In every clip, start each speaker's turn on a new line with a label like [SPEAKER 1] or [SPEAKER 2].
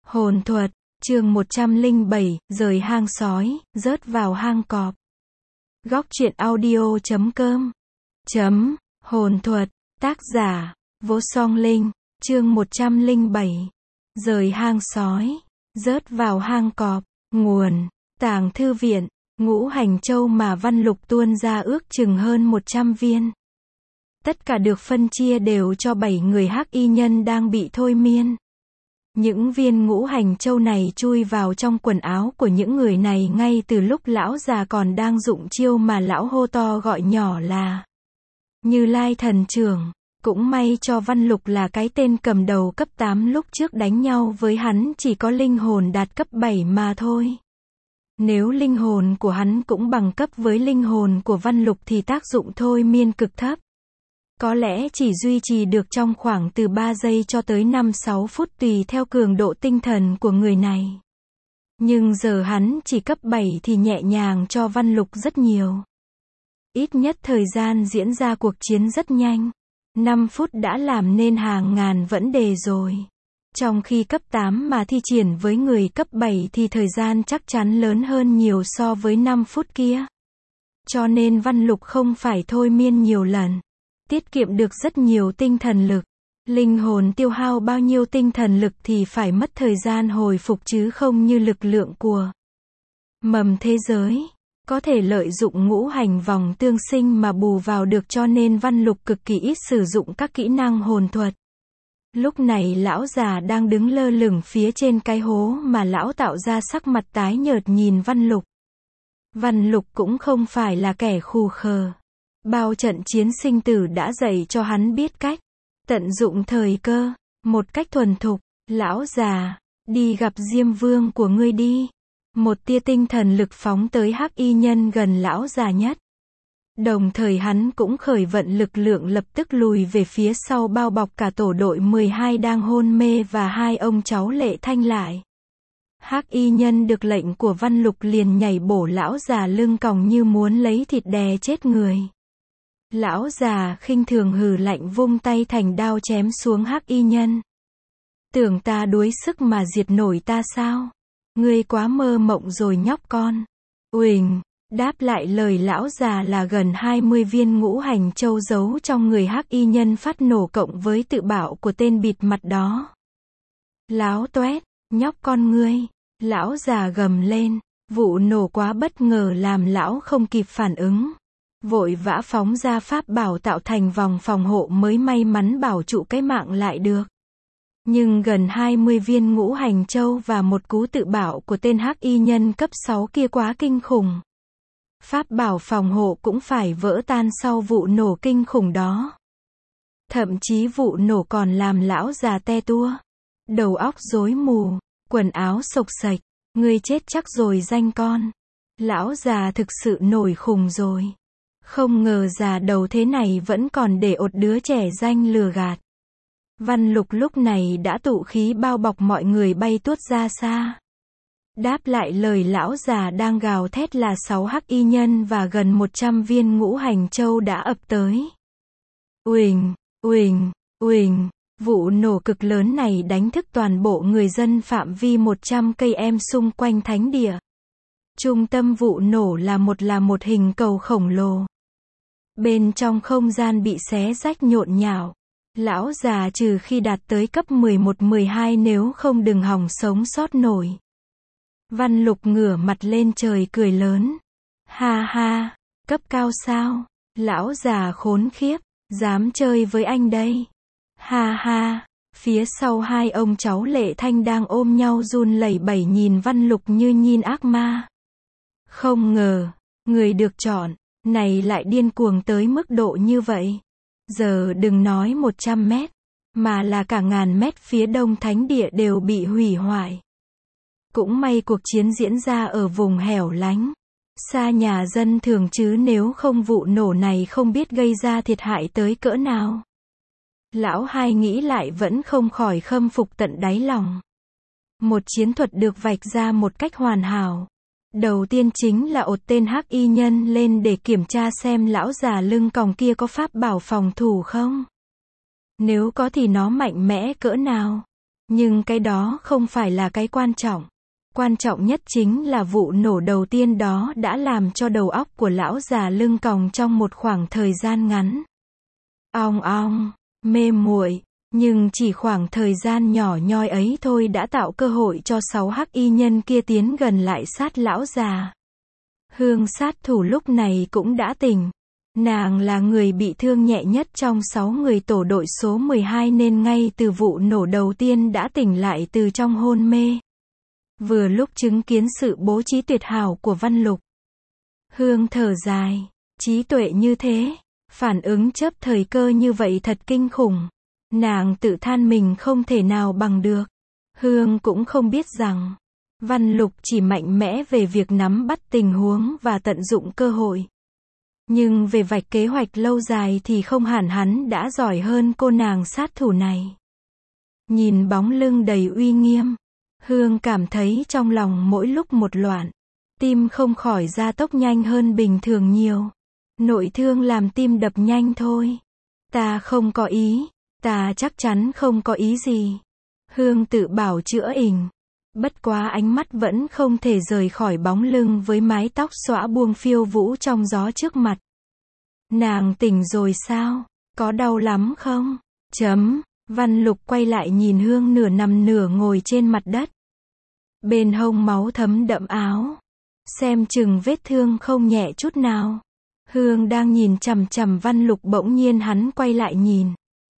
[SPEAKER 1] Hồn thuật, chương 107, rời hang sói, rớt vào hang cọp. Góc truyện audio.com. Hồn thuật, tác giả, Vô Song Linh, chương 107, rời hang sói, rớt vào hang cọp. Nguồn, Tàng Thư Viện, Ngũ Hành Châu mà Văn Lục tuôn ra ước chừng hơn 100 viên. Tất cả được phân chia đều cho 7 người hắc y nhân đang bị thôi miên. Những viên ngũ hành châu này chui vào trong quần áo của những người này ngay từ lúc lão già còn đang dụng chiêu mà lão hô to gọi nhỏ là Như Lai thần trưởng. Cũng may cho Văn Lục là cái tên cầm đầu cấp 8 lúc trước đánh nhau với hắn chỉ có linh hồn đạt cấp 7 mà thôi. Nếu linh hồn của hắn cũng bằng cấp với linh hồn của Văn Lục thì tác dụng thôi miên cực thấp. Có lẽ chỉ duy trì được trong khoảng từ 3 giây cho tới 5-6 phút tùy theo cường độ tinh thần của người này. Nhưng giờ hắn chỉ cấp 7 thì nhẹ nhàng cho Văn Lục rất nhiều. Ít nhất thời gian diễn ra cuộc chiến rất nhanh. 5 phút đã làm nên hàng ngàn vấn đề rồi. Trong khi cấp 8 mà thi triển với người cấp 7 thì thời gian chắc chắn lớn hơn nhiều so với 5 phút kia. Cho nên Văn Lục không phải thôi miên nhiều lần. Tiết kiệm được rất nhiều tinh thần lực. Linh hồn tiêu hao bao nhiêu tinh thần lực thì phải mất thời gian hồi phục chứ không như lực lượng của mầm thế giới. Có thể lợi dụng ngũ hành vòng tương sinh mà bù vào được, cho nên Văn Lục cực kỳ ít sử dụng các kỹ năng hồn thuật. Lúc này lão già đang đứng lơ lửng phía trên cái hố mà lão tạo ra, sắc mặt tái nhợt nhìn Văn Lục. Văn Lục cũng không phải là kẻ khù khờ. Bao trận chiến sinh tử đã dạy cho hắn biết cách tận dụng thời cơ, một cách thuần thục. Lão già, đi gặp Diêm Vương của ngươi đi. Một tia tinh thần lực phóng tới hắc y nhân gần lão già nhất. Đồng thời hắn cũng khởi vận lực lượng lập tức lùi về phía sau bao bọc cả tổ đội 12 đang hôn mê và hai ông cháu Lệ Thanh lại. Hắc y nhân được lệnh của Văn Lục liền nhảy bổ lão già lưng còng như muốn lấy thịt đè chết người. Lão già khinh thường hừ lạnh vung tay thành đao chém xuống hắc y nhân. Tưởng ta đuối sức mà diệt nổi ta sao? Ngươi quá mơ mộng rồi nhóc con. Uỳnh, đáp lại lời lão già là gần 20 viên ngũ hành châu giấu trong người hắc y nhân phát nổ cộng với tự bạo của tên bịt mặt đó. Láo toét, nhóc con ngươi. Lão già gầm lên. Vụ nổ quá bất ngờ làm lão không kịp phản ứng. Vội vã phóng ra pháp bảo tạo thành vòng phòng hộ mới may mắn bảo trụ cái mạng lại được. Nhưng gần 20 viên ngũ hành châu và một cú tự bạo của tên hắc y nhân cấp 6 kia quá kinh khủng. Pháp bảo phòng hộ cũng phải vỡ tan sau vụ nổ kinh khủng đó. Thậm chí vụ nổ còn làm lão già te tua. Đầu óc rối mù, quần áo xộc xệch. Ngươi chết chắc rồi danh con. Lão già thực sự nổi khùng rồi. Không ngờ già đầu thế này vẫn còn để ột đứa trẻ danh lừa gạt. Văn Lục lúc này đã tụ khí bao bọc mọi người bay tuốt ra xa. Đáp lại lời lão già đang gào thét là 6 hắc y nhân và gần 100 viên ngũ hành châu đã ập tới. Uỳnh, uỳnh, uỳnh, vụ nổ cực lớn này đánh thức toàn bộ người dân phạm vi 100 cây em xung quanh thánh địa. Trung tâm vụ nổ là một hình cầu khổng lồ. Bên trong không gian bị xé rách nhộn nhạo. Lão già trừ khi đạt tới cấp 11-12 nếu không đừng hòng sống sót nổi. Văn Lục ngửa mặt lên trời cười lớn. Ha ha, cấp cao sao? Lão già khốn khiếp, dám chơi với anh đây. Ha ha, phía sau hai ông cháu Lệ Thanh đang ôm nhau run lẩy bẩy nhìn Văn Lục như nhìn ác ma. Không ngờ, người được chọn, này lại điên cuồng tới mức độ như vậy. Giờ đừng nói 100 mét, mà là cả ngàn mét phía đông thánh địa đều bị hủy hoại. Cũng may cuộc chiến diễn ra ở vùng hẻo lánh, xa nhà dân thường chứ nếu không vụ nổ này không biết gây ra thiệt hại tới cỡ nào. Lão hai nghĩ lại vẫn không khỏi khâm phục tận đáy lòng. Một chiến thuật được vạch ra một cách hoàn hảo. Đầu tiên chính là ột tên hắc y nhân lên để kiểm tra xem lão già lưng còng kia có pháp bảo phòng thủ không. Nếu có thì nó mạnh mẽ cỡ nào. Nhưng cái đó không phải là cái quan trọng. Quan trọng nhất chính là vụ nổ đầu tiên đó đã làm cho đầu óc của lão già lưng còng trong một khoảng thời gian ngắn. Ong ong, mê muội, nhưng chỉ khoảng thời gian nhỏ nhoi ấy thôi đã tạo cơ hội cho 6 hắc y nhân kia tiến gần lại sát lão già. Hương sát thủ lúc này cũng đã tỉnh. Nàng là người bị thương nhẹ nhất trong 6 người tổ đội số 12 nên ngay từ vụ nổ đầu tiên đã tỉnh lại từ trong hôn mê. Vừa lúc chứng kiến sự bố trí tuyệt hảo của Văn Lục. Hương thở dài, trí tuệ như thế, phản ứng chớp thời cơ như vậy thật kinh khủng. Nàng tự than mình không thể nào bằng được. Hương cũng không biết rằng, Văn Lục chỉ mạnh mẽ về việc nắm bắt tình huống và tận dụng cơ hội. Nhưng về vạch kế hoạch lâu dài thì không hẳn hắn đã giỏi hơn cô nàng sát thủ này. Nhìn bóng lưng đầy uy nghiêm, Hương cảm thấy trong lòng mỗi lúc một loạn. Tim không khỏi gia tốc nhanh hơn bình thường nhiều. Nội thương làm tim đập nhanh thôi. Ta không có ý. Ta chắc chắn không có ý gì. Hương tự bảo chữa ỉnh. Bất quá ánh mắt vẫn không thể rời khỏi bóng lưng với mái tóc xõa buông phiêu vũ trong gió trước mặt. Nàng tỉnh rồi sao? Có đau lắm không? Văn Lục quay lại nhìn Hương nửa nằm nửa ngồi trên mặt đất. Bên hông máu thấm đẫm áo. Xem chừng vết thương không nhẹ chút nào. Hương đang nhìn chằm chằm Văn Lục, bỗng nhiên hắn quay lại nhìn.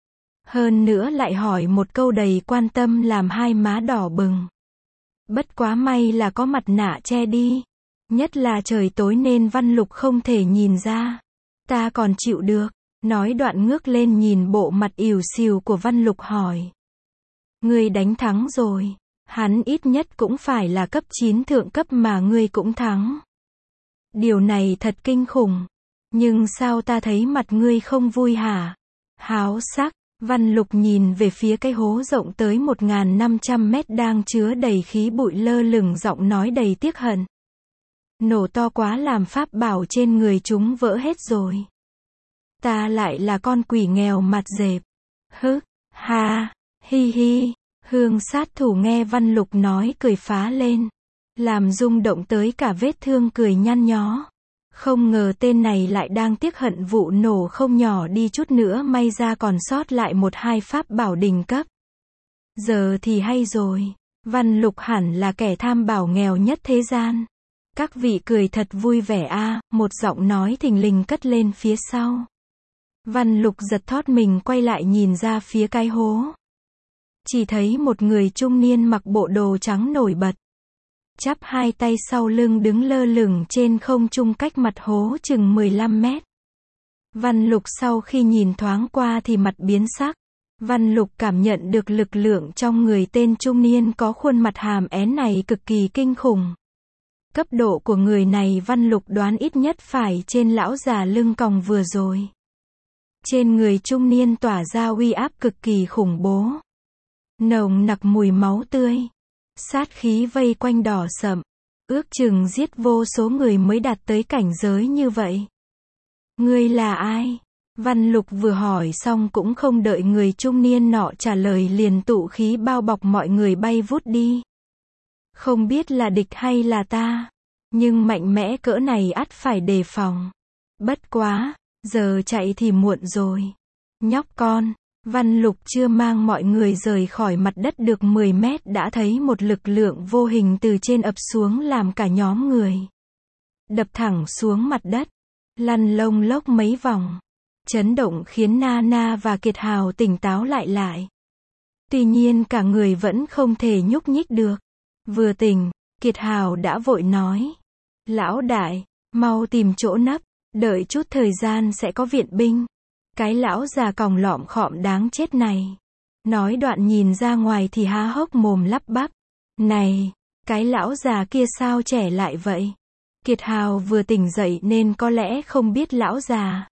[SPEAKER 1] Hơn nữa lại hỏi một câu đầy quan tâm làm hai má đỏ bừng. Bất quá may là có mặt nạ che đi. Nhất là trời tối nên Văn Lục không thể nhìn ra. Ta còn chịu được. Nói đoạn ngước lên nhìn bộ mặt ỉu xìu của Văn Lục hỏi. Ngươi đánh thắng rồi. Hắn ít nhất cũng phải là cấp 9 thượng cấp mà ngươi cũng thắng. Điều này thật kinh khủng. Nhưng sao ta thấy mặt ngươi không vui hả? Háo sắc. Văn Lục nhìn về phía cái hố rộng tới 1.500 mét đang chứa đầy khí bụi lơ lửng, giọng nói đầy tiếc hận. Nổ to quá làm pháp bảo trên người chúng vỡ hết rồi. Ta lại là con quỷ nghèo mặt dẹp. Ha, hi hi. Hương sát thủ nghe Văn Lục nói cười phá lên. Làm rung động tới cả vết thương cười nhăn nhó. Không ngờ tên này lại đang tiếc hận vụ nổ không nhỏ đi chút nữa may ra còn sót lại 1-2 pháp bảo đỉnh cấp. Giờ thì hay rồi. Văn Lục hẳn là kẻ tham bảo nghèo nhất thế gian. Các vị cười thật vui vẻ a. Một giọng nói thình lình cất lên phía sau. Văn Lục giật thót mình quay lại nhìn ra phía cái hố. Chỉ thấy một người trung niên mặc bộ đồ trắng nổi bật. Chắp hai tay sau lưng đứng lơ lửng trên không trung cách mặt hố chừng 15 mét. Văn Lục sau khi nhìn thoáng qua thì mặt biến sắc. Văn Lục cảm nhận được lực lượng trong người tên trung niên có khuôn mặt hàm én này cực kỳ kinh khủng. Cấp độ của người này Văn Lục đoán ít nhất phải trên lão già lưng còng vừa rồi. Trên người trung niên tỏa ra uy áp cực kỳ khủng bố. Nồng nặc mùi máu tươi. Sát khí vây quanh đỏ sậm. Ước chừng giết vô số người mới đạt tới cảnh giới như vậy. Ngươi là ai? Văn Lục vừa hỏi xong cũng không đợi người trung niên nọ trả lời liền tụ khí bao bọc mọi người bay vút đi. Không biết là địch hay là ta. Nhưng mạnh mẽ cỡ này ắt phải đề phòng. Bất quá, giờ chạy thì muộn rồi. Nhóc con. Văn Lục chưa mang mọi người rời khỏi mặt đất được 10 mét đã thấy một lực lượng vô hình từ trên ập xuống làm cả nhóm người đập thẳng xuống mặt đất, lăn lông lốc mấy vòng. Chấn động khiến Nana và Kiệt Hào tỉnh táo lại. Tuy nhiên cả người vẫn không thể nhúc nhích được. Vừa tỉnh, Kiệt Hào đã vội nói. Lão đại, mau tìm chỗ nấp, đợi chút thời gian sẽ có viện binh. Cái lão già còng lọm khọm đáng chết này. Nói đoạn nhìn ra ngoài thì há hốc mồm lắp bắp. Này, cái lão già kia sao trẻ lại vậy? Kiệt Hào vừa tỉnh dậy nên có lẽ không biết lão già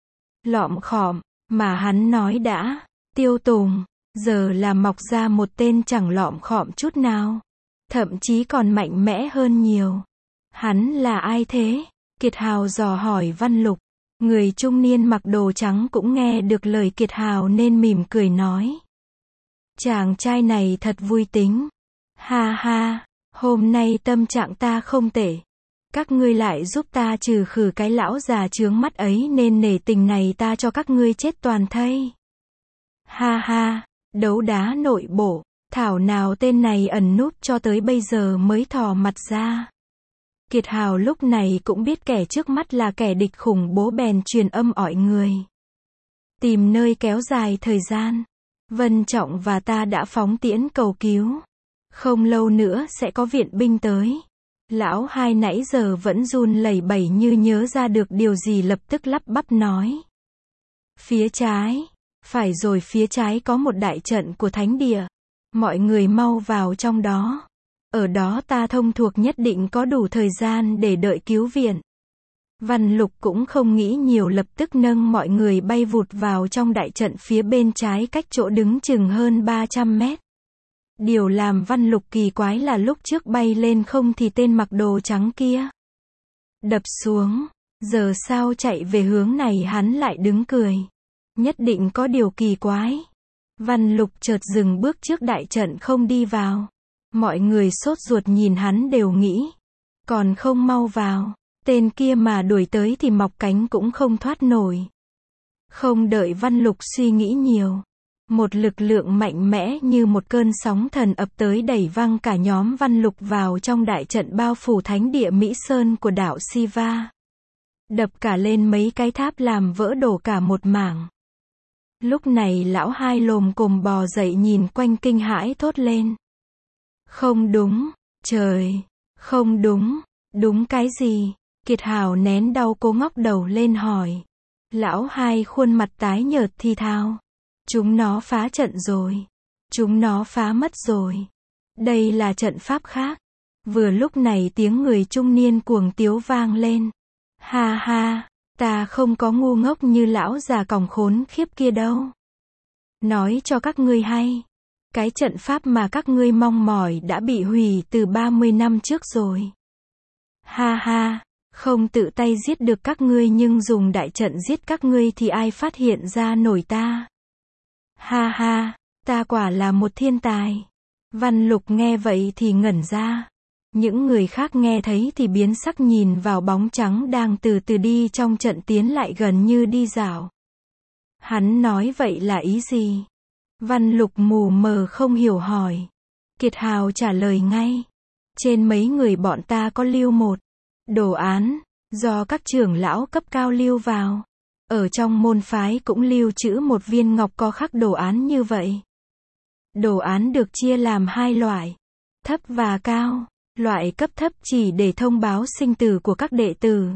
[SPEAKER 1] lọm khọm mà hắn nói đã. Tiêu Tùng, giờ là mọc ra một tên chẳng lọm khọm chút nào. Thậm chí còn mạnh mẽ hơn nhiều. Hắn là ai thế? Kiệt Hào dò hỏi Văn Lục. Người trung niên mặc đồ trắng cũng nghe được lời Kiệt Hào nên mỉm cười nói. Chàng trai này thật vui tính. Ha ha, hôm nay tâm trạng ta không tệ. Các ngươi lại giúp ta trừ khử cái lão già chướng mắt ấy nên nể tình này ta cho các ngươi chết toàn thây. Ha ha, đấu đá nội bộ, thảo nào tên này ẩn núp cho tới bây giờ mới thò mặt ra. Kiệt Hào lúc này cũng biết kẻ trước mắt là kẻ địch khủng bố bèn truyền âm ỏi người. Tìm nơi kéo dài thời gian. Vân Trọng và ta đã phóng tiễn cầu cứu. Không lâu nữa sẽ có viện binh tới. Lão hai nãy giờ vẫn run lẩy bẩy như nhớ ra được điều gì lập tức lắp bắp nói. Phía trái. Phải rồi, phía trái có một đại trận của thánh địa. Mọi người mau vào trong đó. Ở đó ta thông thuộc nhất định có đủ thời gian để đợi cứu viện. Văn Lục cũng không nghĩ nhiều, lập tức nâng mọi người bay vụt vào trong đại trận phía bên trái cách chỗ đứng chừng hơn 300 mét. Điều làm Văn Lục kỳ quái là lúc trước bay lên không thì tên mặc đồ trắng kia đập xuống, giờ sao chạy về hướng này hắn lại đứng cười. Nhất định có điều kỳ quái. Văn Lục chợt dừng bước trước đại trận không đi vào. Mọi người sốt ruột nhìn hắn đều nghĩ, còn không mau vào, tên kia mà đuổi tới thì mọc cánh cũng không thoát nổi. Không đợi Văn Lục suy nghĩ nhiều, một lực lượng mạnh mẽ như một cơn sóng thần ập tới đẩy văng cả nhóm Văn Lục vào trong đại trận bao phủ thánh địa Mỹ Sơn của đảo Siva. Đập cả lên mấy cái tháp làm vỡ đổ cả một mảng. Lúc này lão hai lồm cồm bò dậy nhìn quanh kinh hãi thốt lên. Không đúng, trời, không đúng, đúng cái gì? Kiệt Hào nén đau cố ngóc đầu lên hỏi. Lão hai khuôn mặt tái nhợt thì thào. Chúng nó phá trận rồi. Chúng nó phá mất rồi. Đây là trận pháp khác. Vừa lúc này tiếng người trung niên cuồng tiếu vang lên. Ha ha, ta không có ngu ngốc như lão già còng khốn khiếp kia đâu. Nói cho các ngươi hay. Cái trận pháp mà các ngươi mong mỏi đã bị hủy từ 30 năm trước rồi. Ha ha, không tự tay giết được các ngươi nhưng dùng đại trận giết các ngươi thì ai phát hiện ra nổi ta. Ha ha, ta quả là một thiên tài. Văn Lục nghe vậy thì ngẩn ra. Những người khác nghe thấy thì biến sắc nhìn vào bóng trắng đang từ từ đi trong trận tiến lại gần như đi dạo. Hắn nói vậy là ý gì? Văn Lục mù mờ không hiểu hỏi. Kiệt Hào trả lời ngay. Trên mấy người bọn ta có lưu một đồ án, do các trưởng lão cấp cao lưu vào. Ở trong môn phái cũng lưu trữ một viên ngọc có khắc đồ án như vậy. Đồ án được chia làm hai loại, thấp và cao. Loại cấp thấp chỉ để thông báo sinh tử của các đệ tử.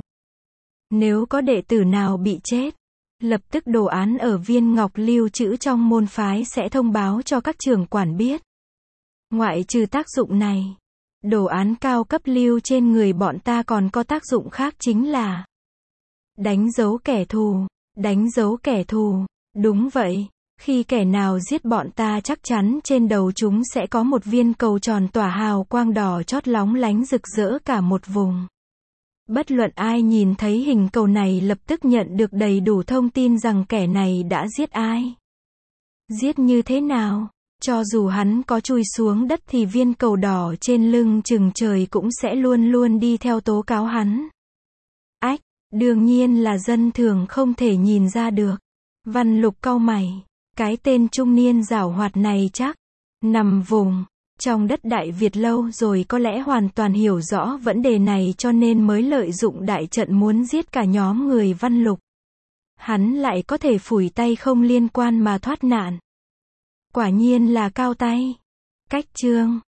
[SPEAKER 1] Nếu có đệ tử nào bị chết, lập tức đồ án ở viên ngọc lưu trữ trong môn phái sẽ thông báo cho các trưởng quản biết. Ngoại trừ tác dụng này, đồ án cao cấp lưu trên người bọn ta còn có tác dụng khác chính là đánh dấu kẻ thù. Đánh dấu kẻ thù, đúng vậy. Khi kẻ nào giết bọn ta chắc chắn trên đầu chúng sẽ có một viên cầu tròn tỏa hào quang đỏ chót lóng lánh rực rỡ cả một vùng. Bất luận ai nhìn thấy hình cầu này lập tức nhận được đầy đủ thông tin rằng kẻ này đã giết ai. Giết như thế nào? Cho dù hắn có chui xuống đất thì viên cầu đỏ trên lưng chừng trời cũng sẽ luôn luôn đi theo tố cáo hắn. Ách, đương nhiên là dân thường không thể nhìn ra được. Văn Lục cau mày. Cái tên trung niên giảo hoạt này chắc nằm vùng trong đất Đại Việt lâu rồi, có lẽ hoàn toàn hiểu rõ vấn đề này cho nên mới lợi dụng đại trận muốn giết cả nhóm người Văn Lục. Hắn lại có thể phủi tay không liên quan mà thoát nạn. Quả nhiên là cao tay. Cách chương